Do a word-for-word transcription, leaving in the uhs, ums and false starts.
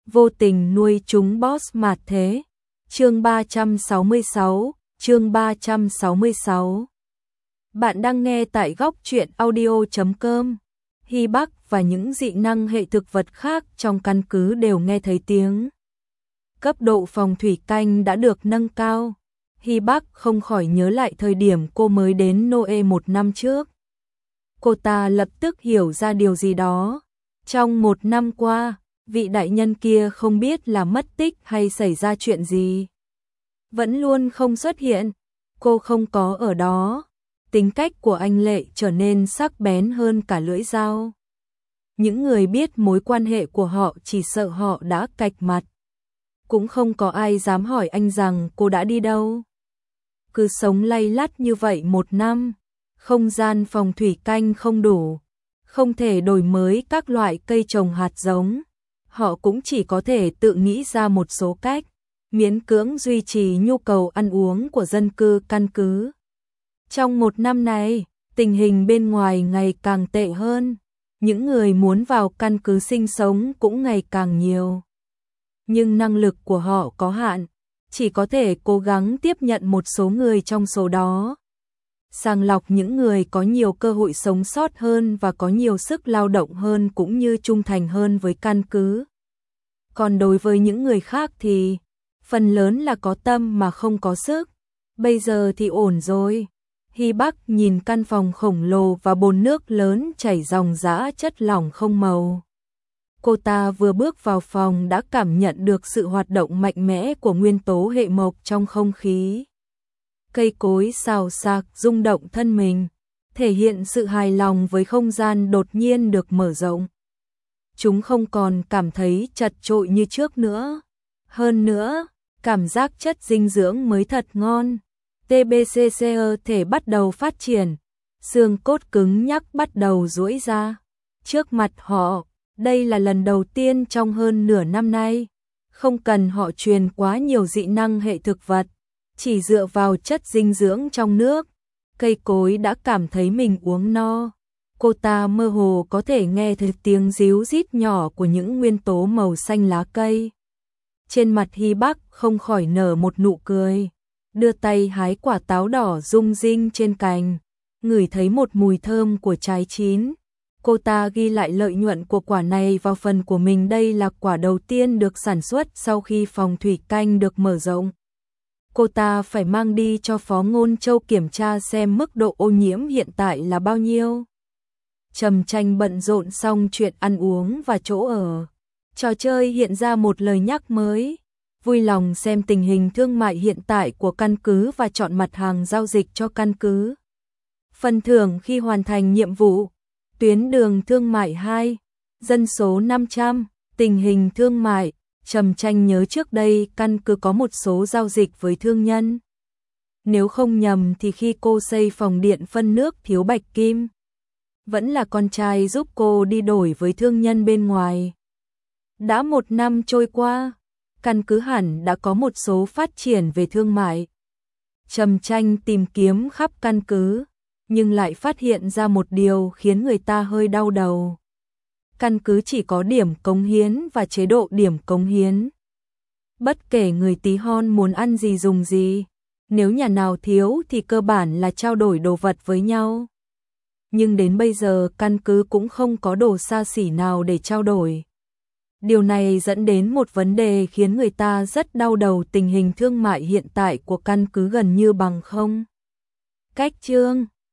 vô tình nuôi chúng boss mạt thế. Chương ba trăm sáu mươi sáu, chương ba trăm sáu mươi sáu. Bạn đang nghe tại góc truyện audio chấm com. Hy Bắc và những dị năng hệ thực vật khác trong căn cứ đều nghe thấy tiếng. Cấp độ phòng thủy canh đã được nâng cao. Hy Bắc không khỏi nhớ lại thời điểm cô mới đến Noe một năm trước. Cô ta lập tức hiểu ra điều gì đó. Trong một năm qua, vị đại nhân kia không biết là mất tích hay xảy ra chuyện gì. Vẫn luôn không xuất hiện, cô không có ở đó. Tính cách của anh Lệ trở nên sắc bén hơn cả lưỡi dao. Những người biết mối quan hệ của họ chỉ sợ họ đã cạch mặt. Cũng không có ai dám hỏi anh rằng cô đã đi đâu. Cứ sống lay lắt như vậy một năm, không gian phòng thủy canh không đủ, không thể đổi mới các loại cây trồng hạt giống. Họ cũng chỉ có thể tự nghĩ ra một số cách, miễn cưỡng duy trì nhu cầu ăn uống của dân cư căn cứ. Trong một năm này, tình hình bên ngoài ngày càng tệ hơn, những người muốn vào căn cứ sinh sống cũng ngày càng nhiều. Nhưng năng lực của họ có hạn, chỉ có thể cố gắng tiếp nhận một số người trong số đó. Sàng lọc những người có nhiều cơ hội sống sót hơn và có nhiều sức lao động hơn cũng như trung thành hơn với căn cứ. Còn đối với những người khác thì, phần lớn là có tâm mà không có sức. Bây giờ thì ổn rồi. Hy Bắc nhìn căn phòng khổng lồ và bồn nước lớn chảy ròng rã chất lỏng không màu. Cô ta vừa bước vào phòng đã cảm nhận được sự hoạt động mạnh mẽ của nguyên tố hệ mộc trong không khí. Cây cối xào xạc rung động thân mình, thể hiện sự hài lòng với không gian đột nhiên được mở rộng. Chúng không còn cảm thấy chật chội như trước nữa. Hơn nữa, cảm giác chất dinh dưỡng mới thật ngon. tê bê xê xê thể bắt đầu phát triển, xương cốt cứng nhắc bắt đầu duỗi ra. Trước mặt họ, đây là lần đầu tiên trong hơn nửa năm nay, không cần họ truyền quá nhiều dị năng hệ thực vật, chỉ dựa vào chất dinh dưỡng trong nước, cây cối đã cảm thấy mình uống no. Cô ta mơ hồ có thể nghe thấy tiếng ríu rít nhỏ của những nguyên tố màu xanh lá cây. Trên mặt Hy Bắc không khỏi nở một nụ cười, đưa tay hái quả táo đỏ rung rinh trên cành, ngửi thấy một mùi thơm của trái chín. Cô ta ghi lại lợi nhuận của quả này vào phần của mình, đây là quả đầu tiên được sản xuất sau khi phòng thủy canh được mở rộng. Cô ta phải mang đi cho Phó Ngôn Châu kiểm tra xem mức độ ô nhiễm hiện tại là bao nhiêu. Trầm Tranh bận rộn xong chuyện ăn uống và chỗ ở. Trò chơi hiện ra một lời nhắc mới. Vui lòng xem tình hình thương mại hiện tại của căn cứ và chọn mặt hàng giao dịch cho căn cứ. Phần thưởng khi hoàn thành nhiệm vụ. Tuyến đường thương mại hai. Dân số năm trăm. Tình hình thương mại. Trầm Tranh nhớ trước đây căn cứ có một số giao dịch với thương nhân. Nếu không nhầm thì khi cô xây phòng điện phân nước Thiếu Bạch Kim, vẫn là con trai giúp cô đi đổi với thương nhân bên ngoài. Đã một năm trôi qua, căn cứ hẳn đã có một số phát triển về thương mại. Trầm Tranh tìm kiếm khắp căn cứ, nhưng lại phát hiện ra một điều khiến người ta hơi đau đầu. Căn cứ chỉ có điểm cống hiến và chế độ điểm cống hiến. Bất kể người tí hon muốn ăn gì dùng gì, nếu nhà nào thiếu thì cơ bản là trao đổi đồ vật với nhau. Nhưng đến bây giờ căn cứ cũng không có đồ xa xỉ nào để trao đổi. Điều này dẫn đến một vấn đề khiến người ta rất đau đầu, tình hình thương mại hiện tại của căn cứ gần như bằng không. Cách chương